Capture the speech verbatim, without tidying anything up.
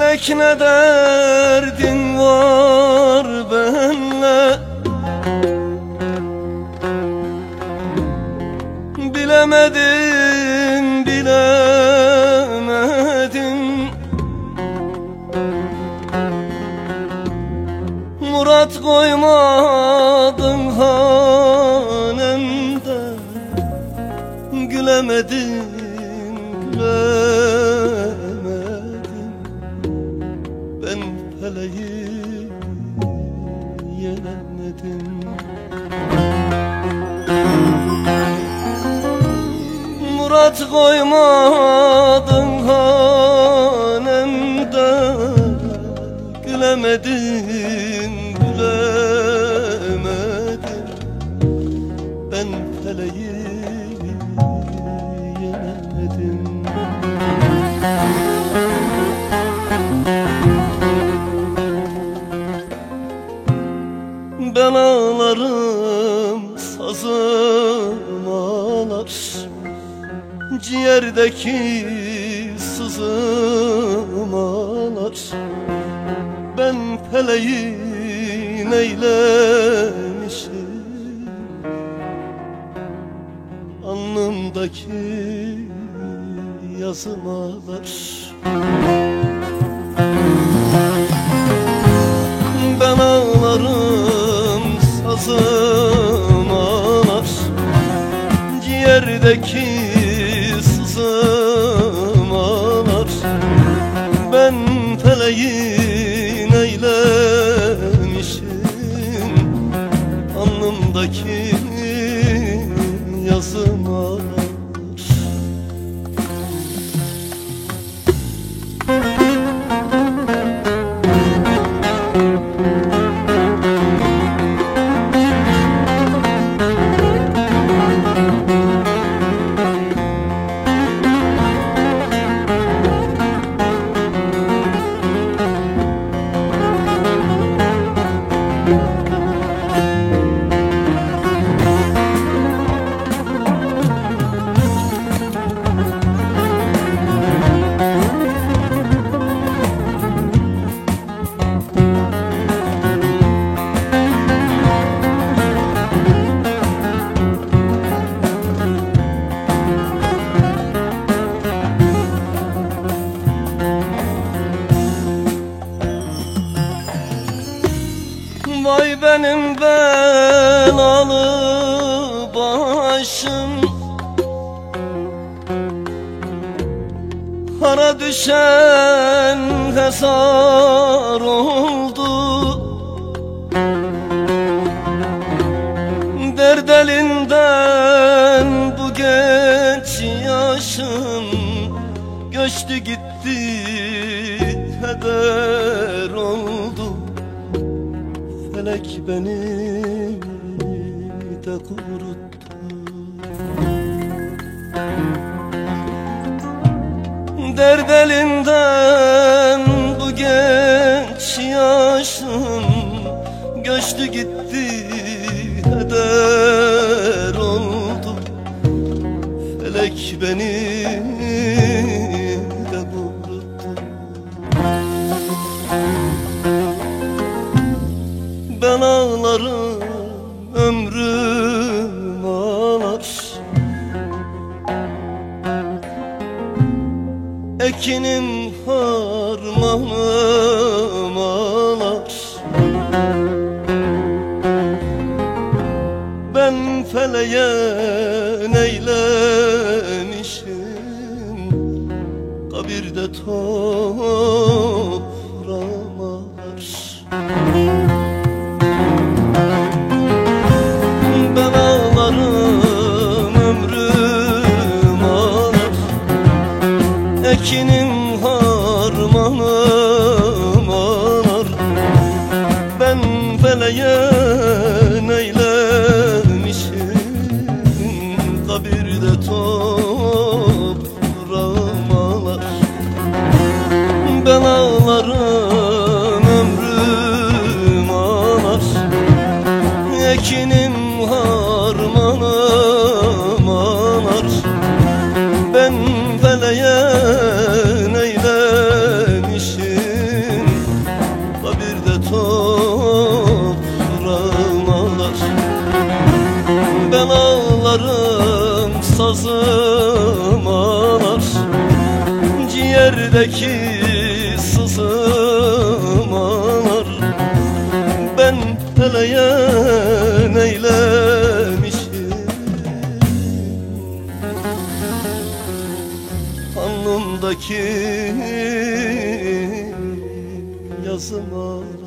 Felek ne derdin var benle, bilemedim, bilemedim. Murat koymadın hanemde, gülemedim, gülemedim. Ben feleği yenemedim. Murat koymadın hanemde, gülemedim, gülemedim. Ben feleği yenemedim. Ben ağlarım, sazım ağlar, ciğerdeki sızım ağlar. Ben feleği neylemişim, alnımdaki yazım ağlar. Ben ağlarım, sazım ağlar, ciğerdeki sızım ağlar. Ben feleği neylemişim, alnımdaki yazım ağlar. Vay benim belalı başım, hara düşen hesar oldu. Derd elinden bu genç yaşım, göçtü gitti, heder oldu. Felek beni de kuruttu. Derd elinden bu genç yaşım, göçtü gitti, heder oldu. Felek beni de kuruttu. Ben ağlarım, ömrüm ağlar, ekinim harmanım ağlar. Ben feleğe neylemişim, kabirde toprağım ağlar. Ben ağlarım, ömrüm ağlar, ekinim harmanım ağlar. Ben feleğe neylemişim, kabirde toprağım ağlar. Ben ağlarım, ömrüm ağlar, ekinim harmanım ağlar. Ben feleğe neylemişim, sazım ağlar, ciğerdeki sızım ağlar. Ben eleyen eylemişim, alnımdaki yazım ağlar.